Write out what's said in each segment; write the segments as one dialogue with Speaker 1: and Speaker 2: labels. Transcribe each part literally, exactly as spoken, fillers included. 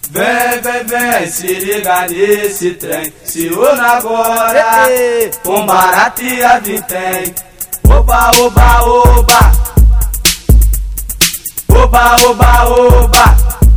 Speaker 1: Vem, vem, vem, se liga nesse trem. Se une agora, com barato e a vintém. Oba, oba, oba. Oba, oba, oba.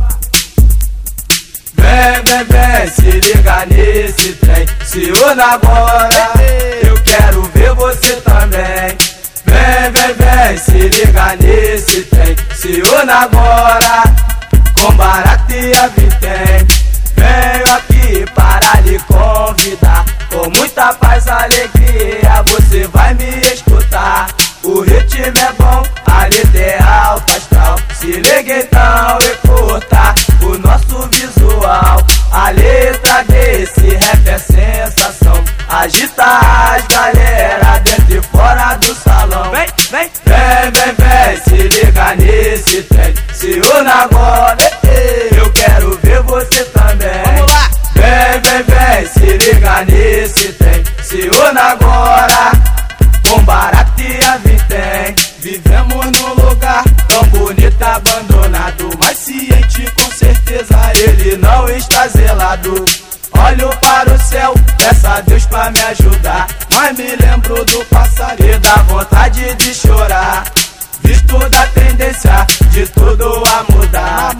Speaker 1: Vem, vem, vem, se liga nesse trem. Se une agora, eu quero ver você também. Vem, vem, vem, se liga nesse trem. Se une agora, com barato e a vintém. Venho aqui para lhe convidar, com muita paz e alegria você vai me escutar. O ritmo é bom, a letra é alta astral. Se liga então e curta o nosso visual. A letra desse rap é sensação, agita as galera dentro e fora do salão. Vem, vem, vem, vem, vem, se liga nesse trem. Se une agora, eu quero ver você também. Vamos lá! Vem, vem, vem, se liga nesse trem. Se une agora, com barato e a vintém. Vivemos num lugar tão bonito, abandonado, mas ciente com certeza ele não está zelado. Olho para o céu, peço a Deus pra me ajudar, mas me lembro do passado e dá vontade de chorar. Visto da tendência de tudo a mudar,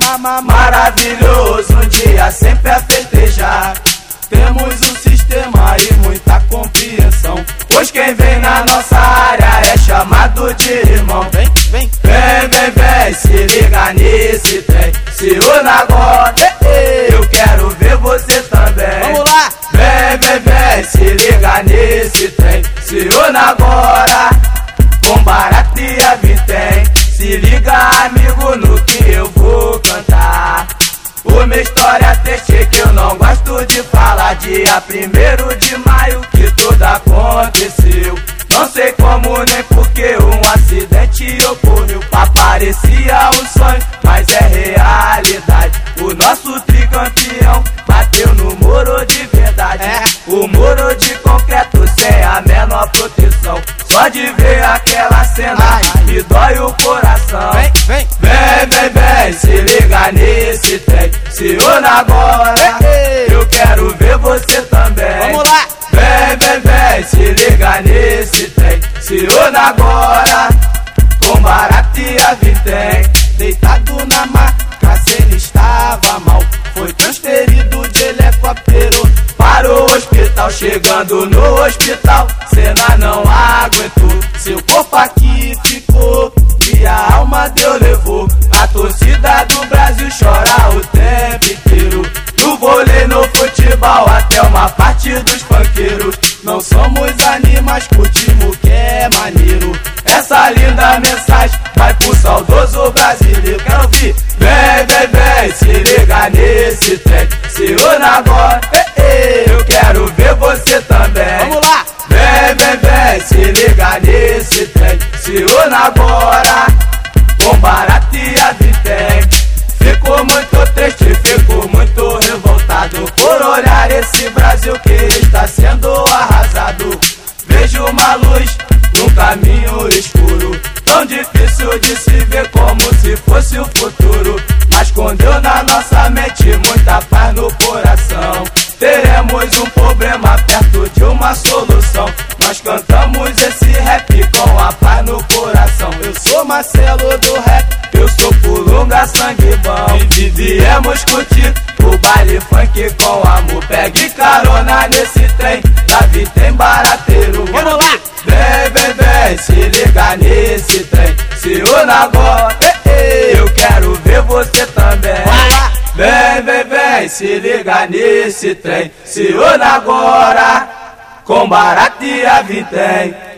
Speaker 1: maravilhoso, um dia sempre a festejar. Temos um sistema e muita compreensão, pois quem vem na nossa área é chamado de irmão. Vem, vem, vem, vem, vem, se liga nesse trem. Se une agora, eu quero ver você também. Vamos lá! Vem, vem, vem, se liga nesse trem. Se une agora, com barato e a vintém. Se liga, amigo, no que eu vou cantar. Uma história triste que eu não gosto de falar. Dia primeiro de maio que tudo aconteceu. Não sei como nem porque um acidente ocorreu. Parecia um sonho, mas é realidade. O nosso tricampeão bateu no muro de verdade. É. O muro de concreto sem a menor proteção. Só de ver aquela cena, ai, me dói o coração. Vem, vem, vem, vem, vem, se liga nesse trem. Se une agora, eu quero ver você também. Vamos lá! Vem, vem, vem, se liga nesse trem. Se une agora, com barato e a vintém. Deitado na maca, se ele estava mal, foi transferido de helicóptero para o hospital. Chegando no hospital, cena não aguentou. Seu corpo aqui ficou e a alma Deus levou. A torcida do Brasil chora o tempo inteiro. No vôlei, no futebol, até uma parte dos funkeiros. Não somos animais, curtimos que é maneiro. Essa linda mensagem vai pro saudoso brasileiro. Quero ouvir, vem, vem, vem, se liga nesse trem. Se une agora, eu quero ver você também. Vamos lá! Vem, vem, vem, se liga nesse trem. Se une agora, com barato e a vintém. Fico muito triste, fico muito revoltado por olhar esse Brasil que está sendo arrasado. Vejo uma luz num caminho escuro, tão difícil de se ver como se fosse o futuro. Mas com Deus na nossa mente, muita paz no coração. Teremos um problema perto de uma solução. Nós cantamos esse rap com a paz no coração. Eu sou Marcelo do rap, eu sou Pulunga, sangue bom. E viemos curtir o baile funk com amor. Pegue carona nesse trem, Davi tem barateiro. Vamos lá! Vem, vem, vem, se liga nesse trem. Se une agora, eu quero ver você também. Vem, vem, vem, se liga nesse trem. Se une agora, com barato e a vintém.